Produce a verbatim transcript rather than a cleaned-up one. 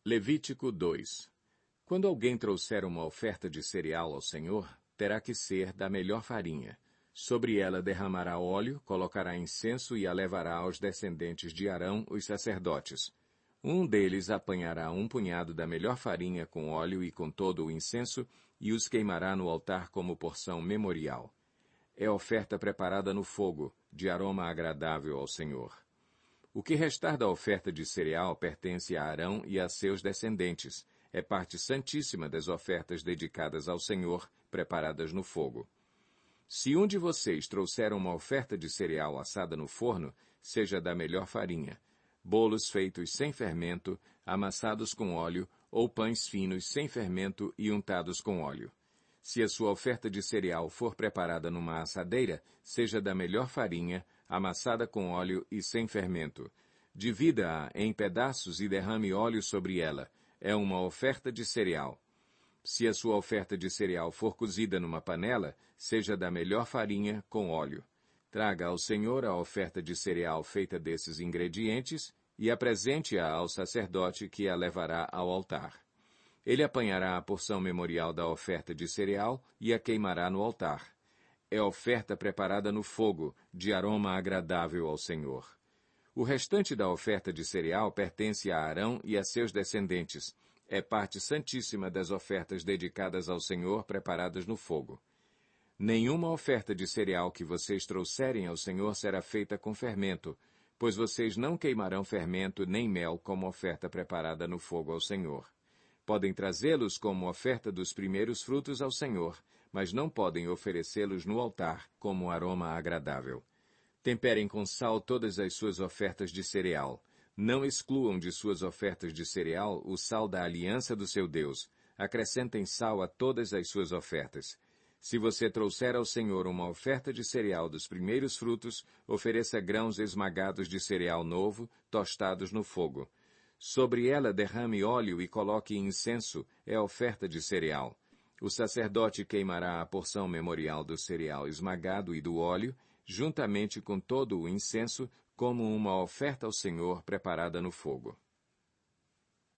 Levítico dois. Quando alguém trouxer uma oferta de cereal ao Senhor, terá que ser da melhor farinha. Sobre ela derramará óleo, colocará incenso e a levará aos descendentes de Arão, os sacerdotes. Um deles apanhará um punhado da melhor farinha com óleo e com todo o incenso e os queimará no altar como porção memorial. É oferta preparada no fogo, de aroma agradável ao Senhor. O que restar da oferta de cereal pertence a Arão e a seus descendentes. É parte santíssima das ofertas dedicadas ao Senhor, preparadas no fogo. Se um de vocês trouxer uma oferta de cereal assada no forno, seja da melhor farinha, bolos feitos sem fermento, amassados com óleo, ou pães finos sem fermento e untados com óleo. Se a sua oferta de cereal for preparada numa assadeira, seja da melhor farinha, amassada com óleo e sem fermento. Divida-a em pedaços e derrame óleo sobre ela. É uma oferta de cereal. Se a sua oferta de cereal for cozida numa panela, seja da melhor farinha, com óleo. Traga ao Senhor a oferta de cereal feita desses ingredientes e apresente-a ao sacerdote que a levará ao altar. Ele apanhará a porção memorial da oferta de cereal e a queimará no altar. É oferta preparada no fogo, de aroma agradável ao Senhor. O restante da oferta de cereal pertence a Arão e a seus descendentes. É parte santíssima das ofertas dedicadas ao Senhor preparadas no fogo. Nenhuma oferta de cereal que vocês trouxerem ao Senhor será feita com fermento, pois vocês não queimarão fermento nem mel como oferta preparada no fogo ao Senhor. Podem trazê-los como oferta dos primeiros frutos ao Senhor, mas não podem oferecê-los no altar como aroma agradável. Temperem com sal todas as suas ofertas de cereal. Não excluam de suas ofertas de cereal o sal da aliança do seu Deus. Acrescentem sal a todas as suas ofertas. Se você trouxer ao Senhor uma oferta de cereal dos primeiros frutos, ofereça grãos esmagados de cereal novo, tostados no fogo. Sobre ela derrame óleo e coloque incenso, é oferta de cereal. O sacerdote queimará a porção memorial do cereal esmagado e do óleo, juntamente com todo o incenso, como uma oferta ao Senhor preparada no fogo.